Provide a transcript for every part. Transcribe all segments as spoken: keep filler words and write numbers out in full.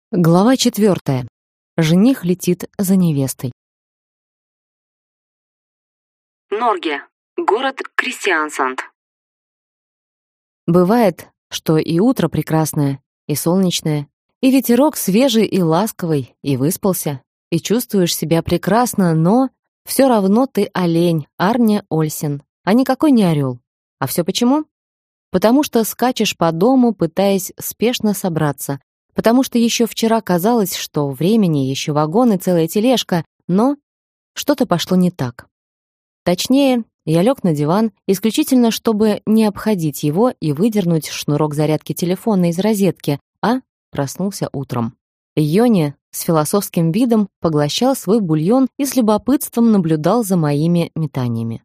Глава четвертая. Жених летит за невестой. Норге. Город Кристиансанд. Бывает, что и утро прекрасное, и солнечное, и ветерок свежий и ласковый, и выспался, и чувствуешь себя прекрасно, но все равно ты олень, Арне Ольсен, а никакой не орел. А все почему? Потому что скачешь по дому, пытаясь спешно собраться, потому что еще вчера казалось, что времени еще вагон и целая тележка, но что-то пошло не так. Точнее, я лег на диван исключительно, чтобы не обходить его и выдернуть шнурок зарядки телефона из розетки, а проснулся утром. Йони с философским видом поглощал свой бульон и с любопытством наблюдал за моими метаниями.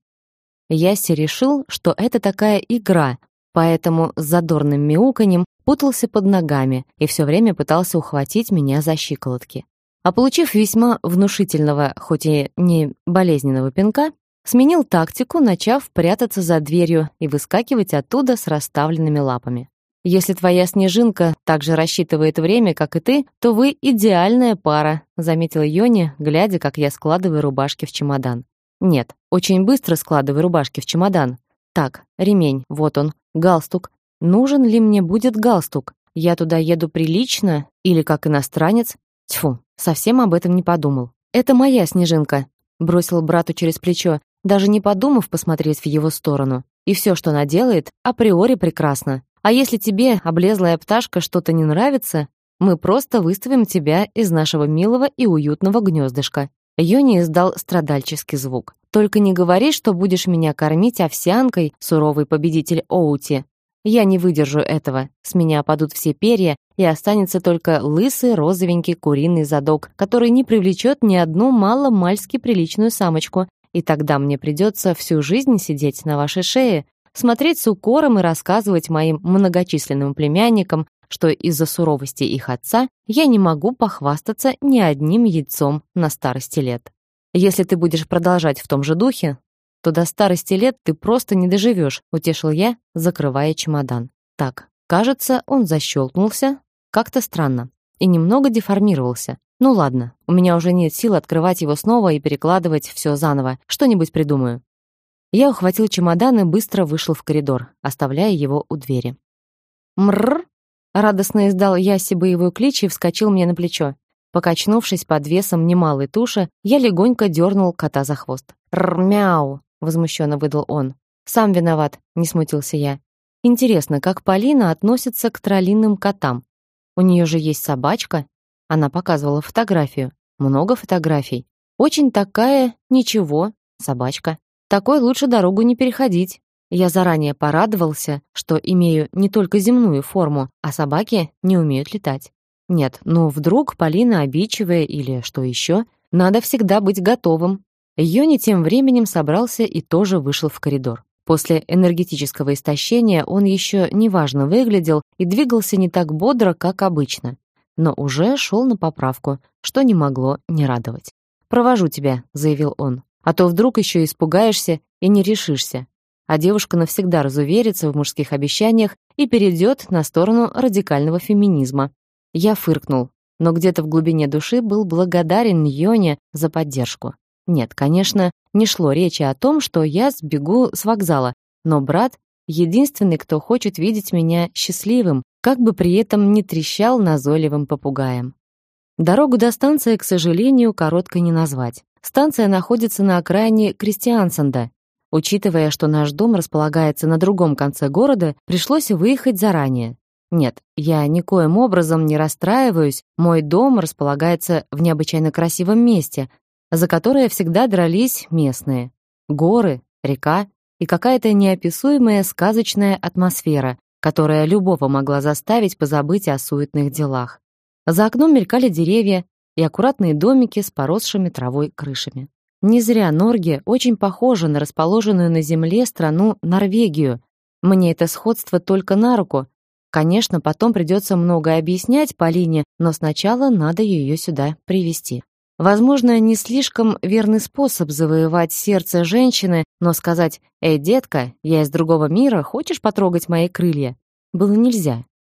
Ясси решил, что это такая игра, поэтому с задорным мяуканьем путался под ногами и все время пытался ухватить меня за щиколотки. А получив весьма внушительного, хоть и не болезненного пинка, сменил тактику, начав прятаться за дверью и выскакивать оттуда с расставленными лапами. «Если твоя снежинка так же рассчитывает время, как и ты, то вы идеальная пара», заметила Йони, глядя, как я складываю рубашки в чемодан. «Нет, очень быстро складываю рубашки в чемодан. Так, ремень, вот он, галстук. Нужен ли мне будет галстук? Я туда еду прилично или как иностранец? Тьфу, совсем об этом не подумал. Это моя снежинка», бросил брату через плечо, даже не подумав посмотреть в его сторону. «И все, что она делает, априори прекрасно. А если тебе, облезлая пташка, что-то не нравится, мы просто выставим тебя из нашего милого и уютного гнездышка». Йони издал страдальческий звук. «Только не говори, что будешь меня кормить овсянкой, суровый победитель Оути. Я не выдержу этого. С меня опадут все перья, и останется только лысый розовенький куриный задок, который не привлечет ни одну мало-мальски приличную самочку, и тогда мне придется всю жизнь сидеть на вашей шее, смотреть с укором и рассказывать моим многочисленным племянникам, что из-за суровости их отца я не могу похвастаться ни одним яйцом на старости лет. Если ты будешь продолжать в том же духе, то до старости лет ты просто не доживешь», утешил я, закрывая чемодан. Так, кажется, он защелкнулся, как-то странно, и немного деформировался. Ну ладно, у меня уже нет сил открывать его снова и перекладывать все заново, что-нибудь придумаю. Я ухватил чемодан и быстро вышел в коридор, оставляя его у двери. «Мрррр!» — радостно издал Ясси боевой клич и вскочил мне на плечо. Покачнувшись под весом немалой туши, я легонько дернул кота за хвост. «Рр-мяу!» — возмущенно выдал он. «Сам виноват», — не смутился я. «Интересно, как Полина относится к троллиным котам? У нее же есть собачка?» Она показывала фотографию. Много фотографий. Очень такая, ничего, собачка. Такой лучше дорогу не переходить. Я заранее порадовался, что имею не только земную форму, а собаки не умеют летать. Нет, ну вдруг Полина обидчивая или что еще? Надо всегда быть готовым. Йони тем временем собрался и тоже вышел в коридор. После энергетического истощения он еще неважно выглядел и двигался не так бодро, как обычно, но уже шел на поправку, что не могло не радовать. «Провожу тебя», — заявил он, «а то вдруг еще испугаешься и не решишься». А девушка навсегда разуверится в мужских обещаниях и перейдет на сторону радикального феминизма. Я фыркнул, но где-то в глубине души был благодарен Йоне за поддержку. Нет, конечно, не шло речи о том, что я сбегу с вокзала, но брат — единственный, кто хочет видеть меня счастливым, как бы при этом не трещал назойливым попугаем. Дорогу до станции, к сожалению, короткой не назвать. Станция находится на окраине Кристиансанда. Учитывая, что наш дом располагается на другом конце города, пришлось выехать заранее. Нет, я никоим образом не расстраиваюсь, мой дом располагается в необычайно красивом месте, за которое всегда дрались местные. Горы, река и какая-то неописуемая сказочная атмосфера, которая любого могла заставить позабыть о суетных делах. За окном мелькали деревья и аккуратные домики с поросшими травой крышами. Не зря Норге очень похожа на расположенную на земле страну Норвегию. Мне это сходство только на руку. Конечно, потом придется многое объяснять Полине, но сначала надо ее сюда привести. Возможно, не слишком верный способ завоевать сердце женщины, но сказать «Эй, детка, я из другого мира, хочешь потрогать мои крылья?» было нельзя.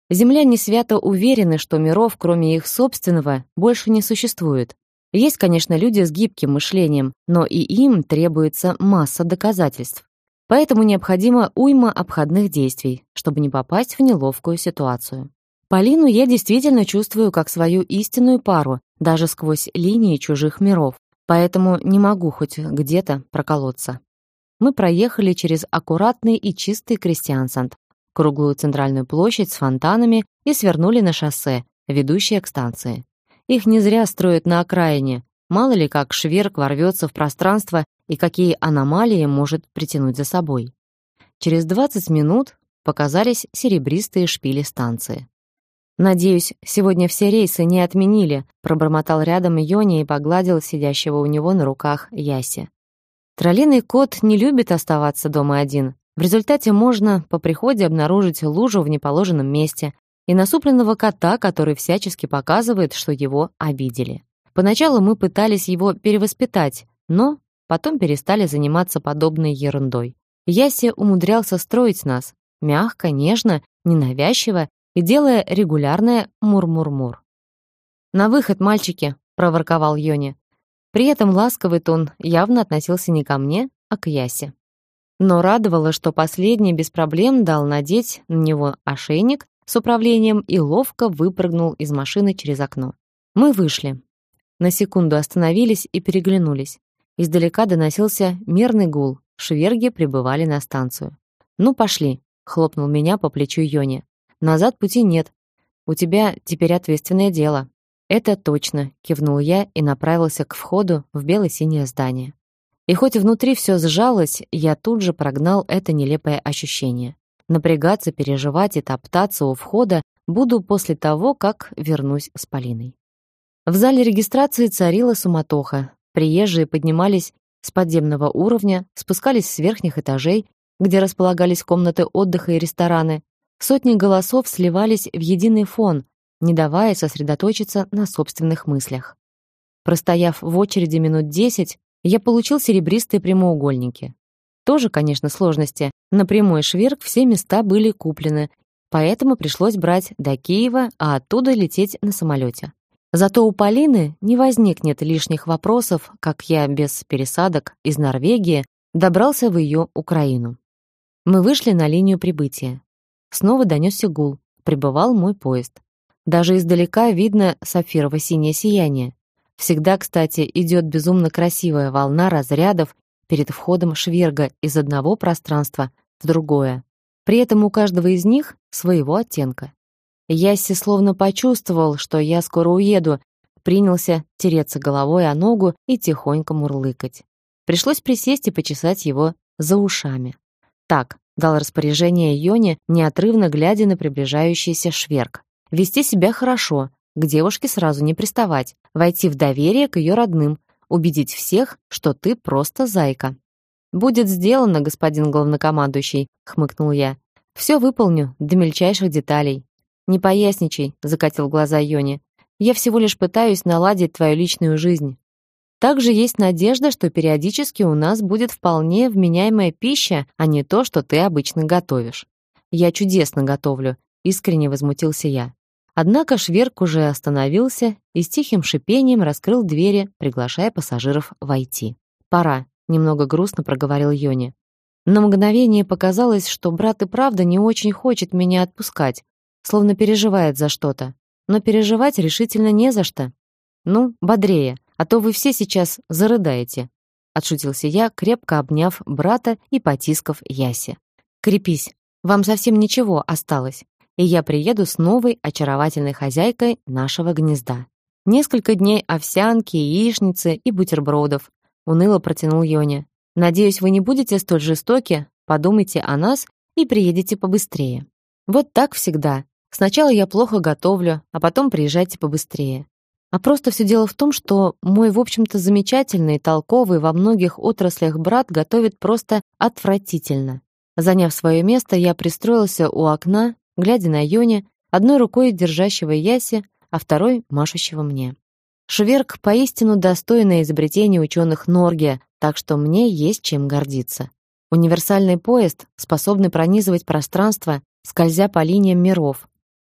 Земляне свято уверены, что миров, кроме их собственного, больше не существует. Есть, конечно, люди с гибким мышлением, но и им требуется масса доказательств. Поэтому необходимо уйма обходных действий, чтобы не попасть в неловкую ситуацию. Полину я действительно чувствую как свою истинную пару, даже сквозь линии чужих миров, поэтому не могу хоть где-то проколоться. Мы проехали через аккуратный и чистый Кристиансанд, круглую центральную площадь с фонтанами и свернули на шоссе, ведущее к станции. Их не зря строят на окраине, мало ли как шверк ворвется в пространство и какие аномалии может притянуть за собой. Через двадцать минут показались серебристые шпили станции. «Надеюсь, сегодня все рейсы не отменили», пробормотал рядом Йони и погладил сидящего у него на руках Яси. Троллиный кот не любит оставаться дома один. В результате можно по приходе обнаружить лужу в неположенном месте и насупленного кота, который всячески показывает, что его обидели. Поначалу мы пытались его перевоспитать, но потом перестали заниматься подобной ерундой. Яси умудрялся строить нас мягко, нежно, ненавязчиво и делая регулярное мур-мур-мур. «На выход, мальчики!» — проворковал Йони. При этом ласковый тон явно относился не ко мне, а к Ясе. Но радовало, что последний без проблем дал надеть на него ошейник с управлением и ловко выпрыгнул из машины через окно. Мы вышли. На секунду остановились и переглянулись. Издалека доносился мерный гул. Шверги прибывали на станцию. «Ну, пошли», — хлопнул меня по плечу Йони. «Назад пути нет. У тебя теперь ответственное дело». «Это точно», — кивнул я и направился к входу в бело-синее здание. И хоть внутри все сжалось, я тут же прогнал это нелепое ощущение. Напрягаться, переживать и топтаться у входа буду после того, как вернусь с Полиной. В зале регистрации царила суматоха. Приезжие поднимались с подземного уровня, спускались с верхних этажей, где располагались комнаты отдыха и рестораны. Сотни голосов сливались в единый фон, не давая сосредоточиться на собственных мыслях. Простояв в очереди минут десять, я получил серебристые прямоугольники. Тоже, конечно, сложности. На прямой шверк все места были куплены, поэтому пришлось брать до Киева, а оттуда лететь на самолете. Зато у Полины не возникнет лишних вопросов, как я без пересадок из Норвегии добрался в ее Украину. Мы вышли на линию прибытия. Снова донесся гул. Прибывал мой поезд. Даже издалека видно сапфирово-синее сияние. Всегда, кстати, идет безумно красивая волна разрядов перед входом шверга из одного пространства в другое. При этом у каждого из них своего оттенка. Ясси словно почувствовал, что я скоро уеду, принялся тереться головой о ногу и тихонько мурлыкать. Пришлось присесть и почесать его за ушами. «Так», — дал распоряжение Йони, неотрывно глядя на приближающийся шверг. «Вести себя хорошо, к девушке сразу не приставать, войти в доверие к ее родным, убедить всех, что ты просто зайка». «Будет сделано, господин главнокомандующий», — хмыкнул я. «Все выполню до мельчайших деталей». «Не поясничай», — закатил глаза Йони. «Я всего лишь пытаюсь наладить твою личную жизнь. Также есть надежда, что периодически у нас будет вполне вменяемая пища, а не то, что ты обычно готовишь». «Я чудесно готовлю», — искренне возмутился я. Однако шверг уже остановился и с тихим шипением раскрыл двери, приглашая пассажиров войти. «Пора», — немного грустно проговорил Йони. На мгновение показалось, что брат и правда не очень хочет меня отпускать, словно переживает за что-то. Но переживать решительно не за что. «Ну, бодрее, а то вы все сейчас зарыдаете», — отшутился я, крепко обняв брата и потискав Яси. «Крепись, вам совсем ничего осталось, и я приеду с новой очаровательной хозяйкой нашего гнезда. Несколько дней овсянки, яичницы и бутербродов», — уныло протянул Йони. «Надеюсь, вы не будете столь жестоки, подумайте о нас и приедете побыстрее». Вот так всегда. Сначала я плохо готовлю, а потом приезжайте побыстрее. А просто все дело в том, что мой, в общем-то, замечательный, толковый во многих отраслях брат готовит просто отвратительно. Заняв свое место, я пристроился у окна, глядя на Йони, одной рукой держащего Яси, а второй машущего мне. Шверг поистину достойное изобретение ученых Норге, так что мне есть чем гордиться. Универсальный поезд, способный пронизывать пространство, скользя по линиям миров.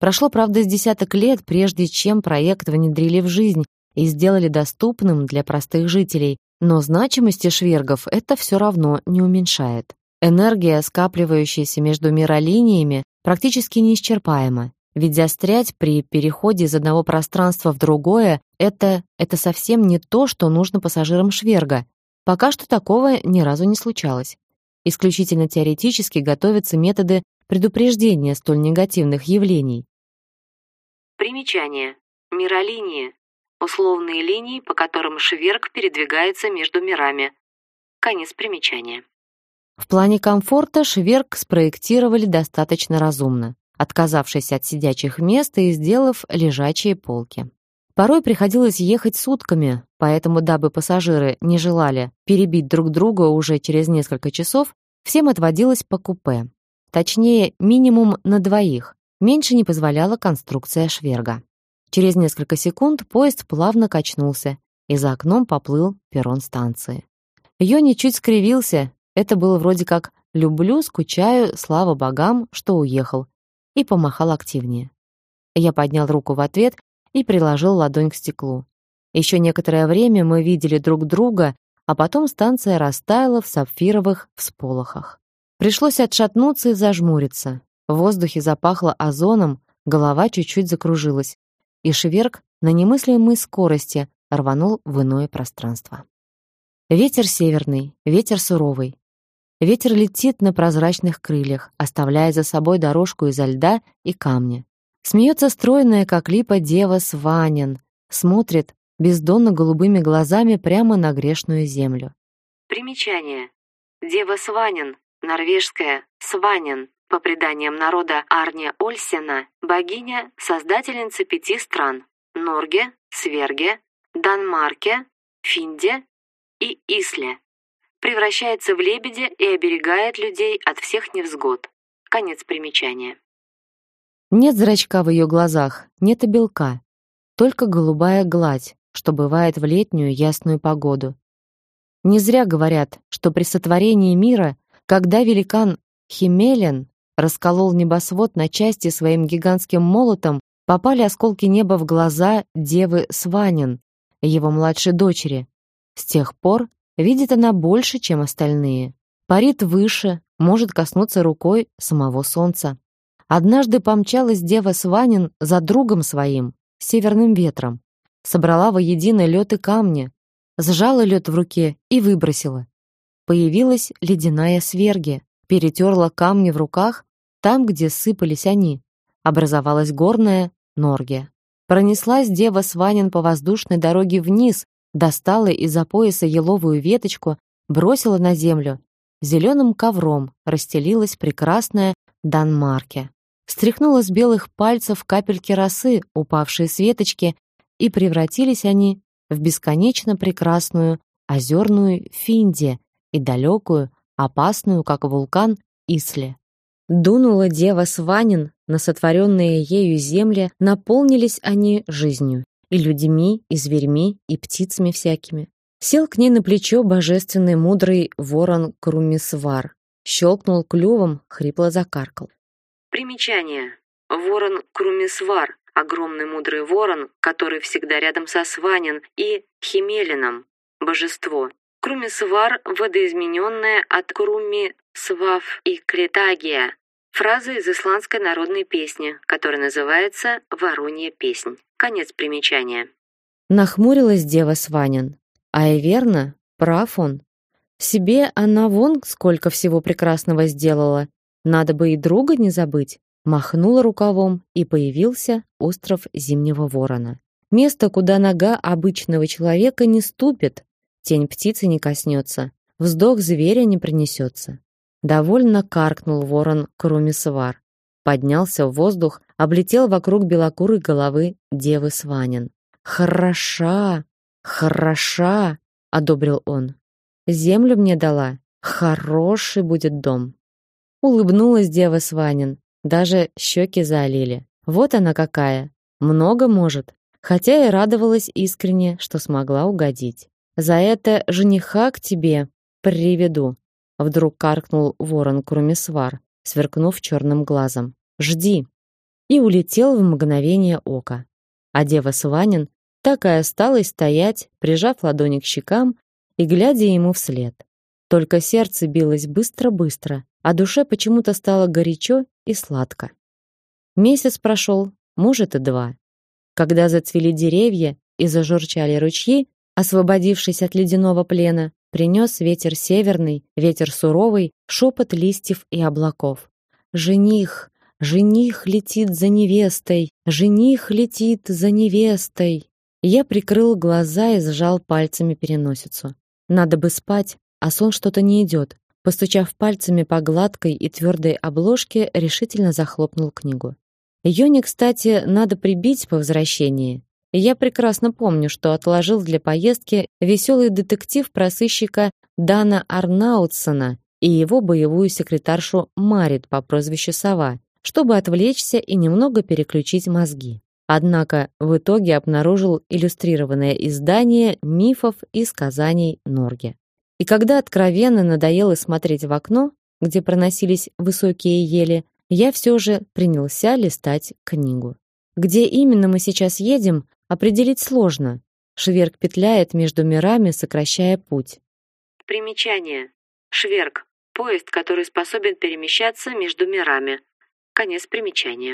Прошло, правда, с десяток лет, прежде чем проект внедрили в жизнь и сделали доступным для простых жителей, но значимости швергов это все равно не уменьшает. Энергия, скапливающаяся между миролиниями, практически неисчерпаема. Ведь застрять при переходе из одного пространства в другое это это совсем не то, что нужно пассажирам шверга. Пока что такого ни разу не случалось. Исключительно теоретически готовятся методы предупреждения столь негативных явлений. Примечание. Миролинии. Условные линии, по которым шверг передвигается между мирами. Конец примечания. В плане комфорта шверг спроектировали достаточно разумно, отказавшись от сидячих мест и сделав лежачие полки. Порой приходилось ехать сутками, поэтому, дабы пассажиры не желали перебить друг друга уже через несколько часов, всем отводилось по купе. Точнее, минимум на двоих. Меньше не позволяла конструкция шверга. Через несколько секунд поезд плавно качнулся, и за окном поплыл перрон станции. Йони чуть скривился, это было вроде как «люблю, скучаю, слава богам, что уехал», и помахал активнее. Я поднял руку в ответ и приложил ладонь к стеклу. Еще некоторое время мы видели друг друга, а потом станция растаяла в сапфировых всполохах. Пришлось отшатнуться и зажмуриться. В воздухе запахло озоном, голова чуть-чуть закружилась, и шверг на немыслимой скорости рванул в иное пространство. Ветер северный, ветер суровый. Ветер летит на прозрачных крыльях, оставляя за собой дорожку изо льда и камня. Смеется стройная, как липа, дева Сванин, смотрит бездонно-голубыми глазами прямо на грешную землю. Примечание. Дева Сванин, норвежская Сванин, по преданиям народа Арне Ольсена, богиня, создательница пяти стран – Норге, Сверге, Данмарке, Финде и Исле. Превращается в лебедя и оберегает людей от всех невзгод. Конец примечания. Нет зрачка в ее глазах, нет и белка, только голубая гладь, что бывает в летнюю ясную погоду. Не зря говорят, что при сотворении мира, когда великан Химелен расколол небосвод на части своим гигантским молотом, попали осколки неба в глаза девы Сванин, его младшей дочери. С тех пор видит она больше, чем остальные. Парит выше, может коснуться рукой самого солнца. Однажды помчалась дева Сванин за другом своим, северным ветром. Собрала воедино лед и камни, сжала лед в руке и выбросила. Появилась ледяная Сверге, перетерла камни в руках, там, где сыпались они. Образовалась горная Норге. Пронеслась дева Сванин по воздушной дороге вниз, достала из-за пояса еловую веточку, бросила на землю. Зеленым ковром расстелилась прекрасная Данмарке. Стряхнула с белых пальцев капельки росы, упавшие с веточки, и превратились они в бесконечно прекрасную озерную Финде и далекую, опасную, как вулкан, Исле. Дунула дева Сванин на сотворенные ею земли, наполнились они жизнью, и людьми, и зверьми, и птицами всякими. Сел к ней на плечо божественный мудрый ворон Крумисвар, щелкнул клювом, хрипло закаркал. Примечание. Ворон Крумисвар, огромный мудрый ворон, который всегда рядом со Сванин, и Химелином, божество. Крумисвар – водоизмененное от Круми-Свав и Кретагия. Фраза из исландской народной песни, которая называется «Воронья песнь». Конец примечания. Нахмурилась дева Сванин. А и верно, прав он. Себе она вон сколько всего прекрасного сделала. Надо бы и друга не забыть. Махнула рукавом, и появился остров Зимнего Ворона. Место, куда нога обычного человека не ступит, тень птицы не коснется, вздох зверя не принесется. Довольно каркнул ворон Крумисвар. Поднялся в воздух, облетел вокруг белокурой головы девы Сванин. «Хороша, хороша!» — одобрил он. «Землю мне дала. Хороший будет дом». Улыбнулась дева Сванин, даже щеки заолели. Вот она какая, много может, хотя и радовалась искренне, что смогла угодить. «За это жениха к тебе приведу», — вдруг каркнул ворон Крумисвар, сверкнув черным глазом. «Жди». и улетел в мгновение ока. А дева Сванин так и осталась стоять, прижав ладони к щекам и глядя ему вслед. Только сердце билось быстро-быстро, а душе почему-то стало горячо и сладко. Месяц прошел, может, и два. Когда зацвели деревья и зажурчали ручьи, освободившись от ледяного плена, принес ветер северный, ветер суровый, шепот листьев и облаков. «Жених, жених летит за невестой, жених летит за невестой». Я прикрыл глаза и сжал пальцами переносицу. Надо бы спать, а сон что-то не идет. Постучав пальцами по гладкой и твердой обложке, решительно захлопнул книгу. Ее не кстати надо прибить по возвращении. Я прекрасно помню, что отложил для поездки веселый детектив про сыщика Дана Арнаутсона и его боевую секретаршу Марит по прозвищу Сова, чтобы отвлечься и немного переключить мозги. Однако в итоге обнаружил иллюстрированное издание мифов и сказаний Норге. И когда откровенно надоело смотреть в окно, где проносились высокие ели, я все же принялся листать книгу. Где именно мы сейчас едем, определить сложно. Шверг петляет между мирами, сокращая путь. Примечание. Шверг. Поезд, который способен перемещаться между мирами. Конец примечания.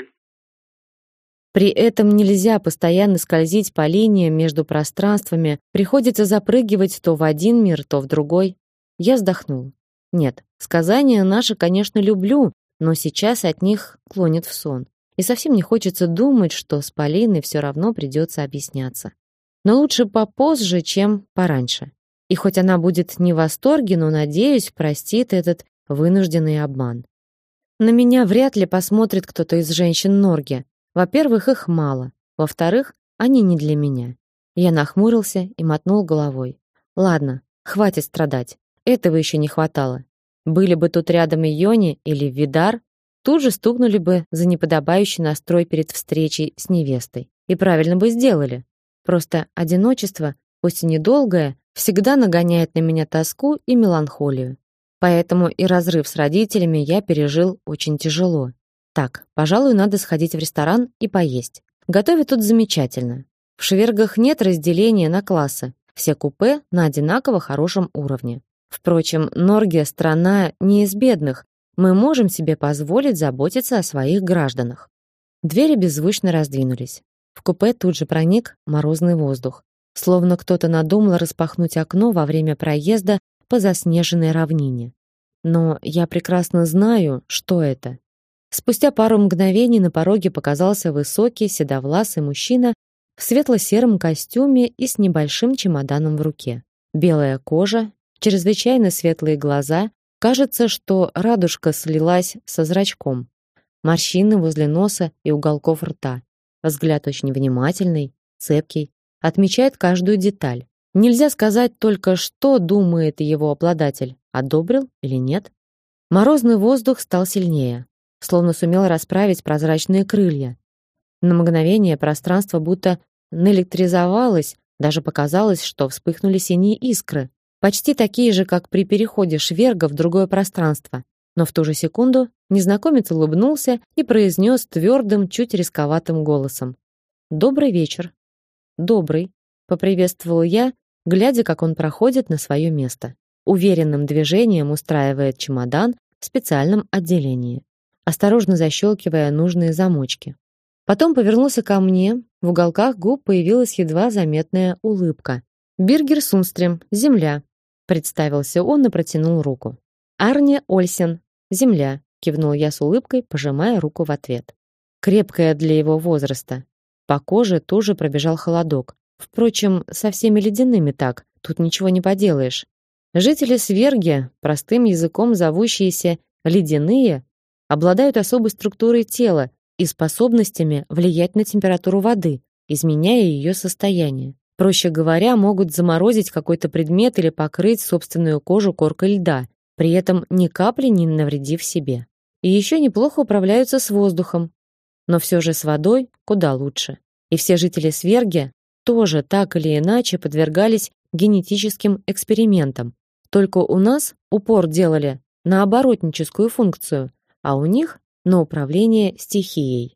При этом нельзя постоянно скользить по линиям между пространствами, приходится запрыгивать то в один мир, то в другой. Я вздохнул. Нет, сказания наши, конечно, люблю, но сейчас от них клонит в сон. И совсем не хочется думать, что с Полиной все равно придется объясняться. Но лучше попозже, чем пораньше. И хоть она будет не в восторге, но, надеюсь, простит этот вынужденный обман. На меня вряд ли посмотрит кто-то из женщин Норге. Во-первых, их мало. Во-вторых, они не для меня. Я нахмурился и мотнул головой. Ладно, хватит страдать. Этого еще не хватало. Были бы тут рядом Йони или Видар, тут же стукнули бы за неподобающий настрой перед встречей с невестой. И правильно бы сделали. Просто одиночество, пусть и недолгое, всегда нагоняет на меня тоску и меланхолию. Поэтому и разрыв с родителями я пережил очень тяжело. Так, пожалуй, надо сходить в ресторан и поесть. Готовят тут замечательно. В Швергах нет разделения на классы. Все купе на одинаково хорошем уровне. Впрочем, Норге страна не из бедных. Мы можем себе позволить заботиться о своих гражданах. Двери беззвучно раздвинулись. В купе тут же проник морозный воздух, словно кто-то надумал распахнуть окно во время проезда по заснеженной равнине. Но я прекрасно знаю, что это. Спустя пару мгновений на пороге показался высокий, седовласый мужчина в светло-сером костюме и с небольшим чемоданом в руке. Белая кожа, чрезвычайно светлые глаза, кажется, что радужка слилась со зрачком. Морщины возле носа и уголков рта. Взгляд очень внимательный, цепкий, отмечает каждую деталь. Нельзя сказать только, что думает его обладатель, одобрил или нет. Морозный воздух стал сильнее, словно сумел расправить прозрачные крылья. На мгновение пространство будто наэлектризовалось, даже показалось, что вспыхнули синие искры, почти такие же, как при переходе Шверга в другое пространство. Но в ту же секунду незнакомец улыбнулся и произнес твердым, чуть рисковатым голосом: «Добрый вечер». «Добрый», — поприветствовал я, глядя, как он проходит на свое место. Уверенным движением устраивает чемодан в специальном отделении, осторожно защелкивая нужные замочки. Потом повернулся ко мне, в уголках губ появилась едва заметная улыбка. «Биргер Сунстрем, земля», — представился он и протянул руку. «Арне Ольсен, земля», — кивнул я с улыбкой, пожимая руку в ответ. Крепкая для его возраста. По коже тоже пробежал холодок. Впрочем, со всеми ледяными так, тут ничего не поделаешь. Жители Сверги, простым языком зовущиеся ледяные, обладают особой структурой тела и способностями влиять на температуру воды, изменяя ее состояние. Проще говоря, могут заморозить какой-то предмет или покрыть собственную кожу коркой льда, при этом ни капли не навредив себе. И еще неплохо управляются с воздухом, но все же с водой куда лучше. И все жители Сверги тоже так или иначе подвергались генетическим экспериментам. Только у нас упор делали на оборотническую функцию, а у них на управление стихией.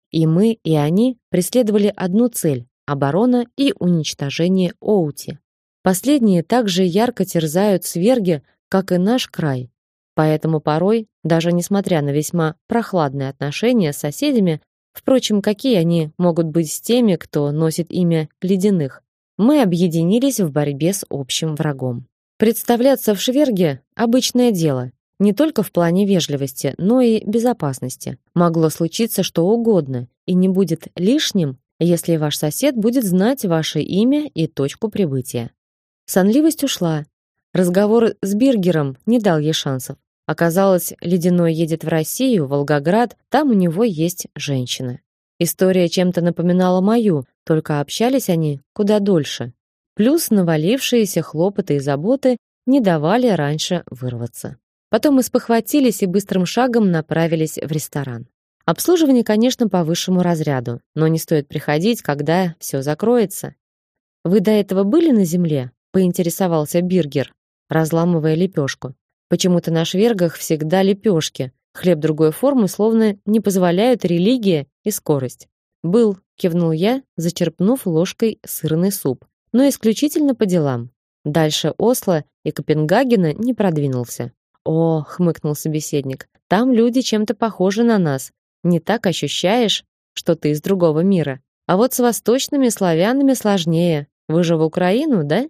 И мы, и они преследовали одну цель — оборона и уничтожение Оути. Последние также ярко терзают сверги, как и наш край. Поэтому порой, даже несмотря на весьма прохладные отношения с соседями, впрочем, какие они могут быть с теми, кто носит имя Ледяных, мы объединились в борьбе с общим врагом. Представляться в шверге — обычное дело, не только в плане вежливости, но и безопасности. Могло случиться что угодно, и не будет лишним, если ваш сосед будет знать ваше имя и точку прибытия. Сонливость ушла. Разговор с Биргером не дал ей шансов. Оказалось, Ледяной едет в Россию, в Волгоград, там у него есть женщина. История чем-то напоминала мою, только общались они куда дольше. Плюс навалившиеся хлопоты и заботы не давали раньше вырваться. Потом мы спохватились и быстрым шагом направились в ресторан. Обслуживание, конечно, по высшему разряду, но не стоит приходить, когда все закроется. «Вы до этого были на земле?» — поинтересовался Биргер, разламывая лепешку. Почему-то на швергах всегда лепешки, хлеб другой формы словно не позволяют религия и скорость. «Был», — кивнул я, зачерпнув ложкой сырный суп, но исключительно по делам. Дальше Осло и Копенгагена не продвинулся. «О», — хмыкнул собеседник, — «там люди чем-то похожи на нас. Не так ощущаешь, что ты из другого мира. А вот с восточными славянами сложнее. Вы же в Украину, да?»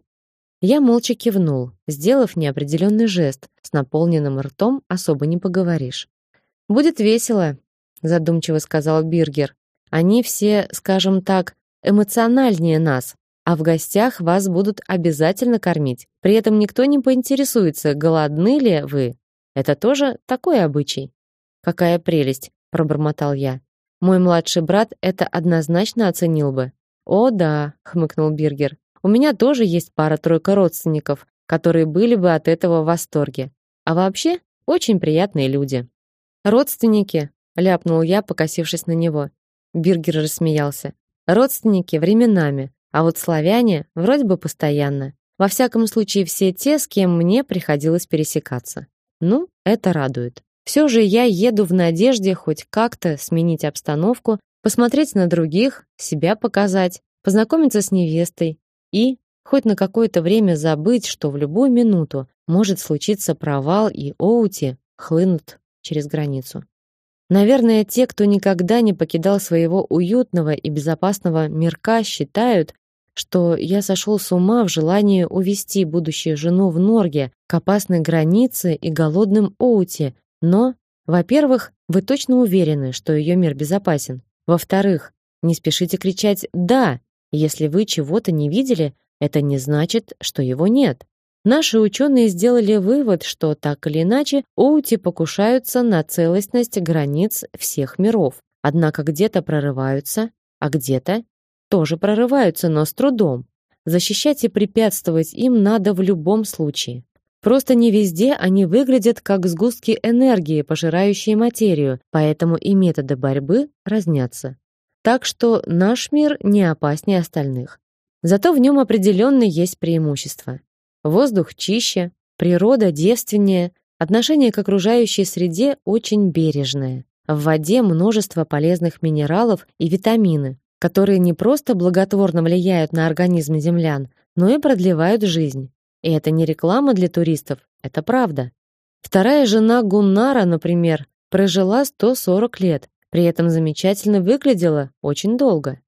Я молча кивнул, сделав неопределенный жест. С наполненным ртом особо не поговоришь. «Будет весело», — задумчиво сказал Биргер. «Они все, скажем так, эмоциональнее нас, а в гостях вас будут обязательно кормить. При этом никто не поинтересуется, голодны ли вы. Это тоже такой обычай». «Какая прелесть», — пробормотал я. «Мой младший брат это однозначно оценил бы». «О, да», — хмыкнул Биргер. «У меня тоже есть пара-тройка родственников, которые были бы от этого в восторге. А вообще, очень приятные люди». «Родственники», — ляпнул я, покосившись на него. Биргер рассмеялся. «Родственники временами, а вот славяне вроде бы постоянно. Во всяком случае, все те, с кем мне приходилось пересекаться. Ну, это радует. Все же я еду в надежде хоть как-то сменить обстановку, посмотреть на других, себя показать, познакомиться с невестой и хоть на какое-то время забыть, что в любую минуту может случиться провал, и Оути хлынут через границу. Наверное, те, кто никогда не покидал своего уютного и безопасного мирка, считают, что я сошел с ума в желании увести будущую жену в Норге к опасной границе и голодным Оути, но, во-первых, вы точно уверены, что ее мир безопасен. Во-вторых, не спешите кричать «да», если вы чего-то не видели, это не значит, что его нет. Наши ученые сделали вывод, что так или иначе Оути покушаются на целостность границ всех миров. Однако где-то прорываются, а где-то тоже прорываются, но с трудом. Защищать и препятствовать им надо в любом случае. Просто не везде они выглядят как сгустки энергии, пожирающие материю, поэтому и методы борьбы разнятся. Так что наш мир не опаснее остальных. Зато в нем определенно есть преимущества. Воздух чище, природа девственнее, отношение к окружающей среде очень бережное. В воде множество полезных минералов и витамины, которые не просто благотворно влияют на организм землян, но и продлевают жизнь. И это не реклама для туристов, это правда. Вторая жена Гуннара, например, прожила сто сорок лет, при этом замечательно выглядела очень долго.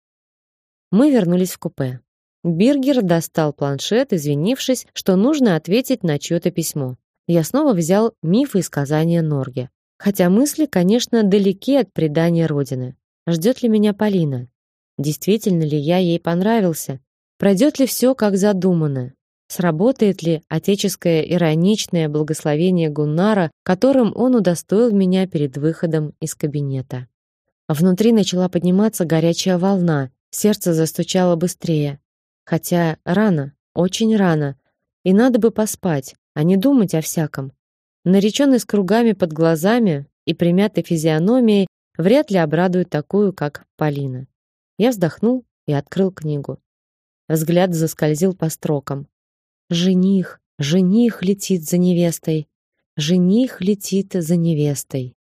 Мы вернулись в купе. Биргер достал планшет, извинившись, что нужно ответить на чьё-то письмо. Я снова взял «Мифы и сказания Норге». Хотя мысли, конечно, далеки от предания Родины. Ждет ли меня Полина? Действительно ли я ей понравился? Пройдет ли все, как задумано? Сработает ли отеческое ироничное благословение Гуннара, которым он удостоил меня перед выходом из кабинета? Внутри начала подниматься горячая волна, сердце застучало быстрее. Хотя рано, очень рано, и надо бы поспать, а не думать о всяком. Нареченный с кругами под глазами и примятой физиономией вряд ли обрадует такую, как Полина. Я вздохнул и открыл книгу. Взгляд заскользил по строкам. Жених, жених летит за невестой, жених летит за невестой.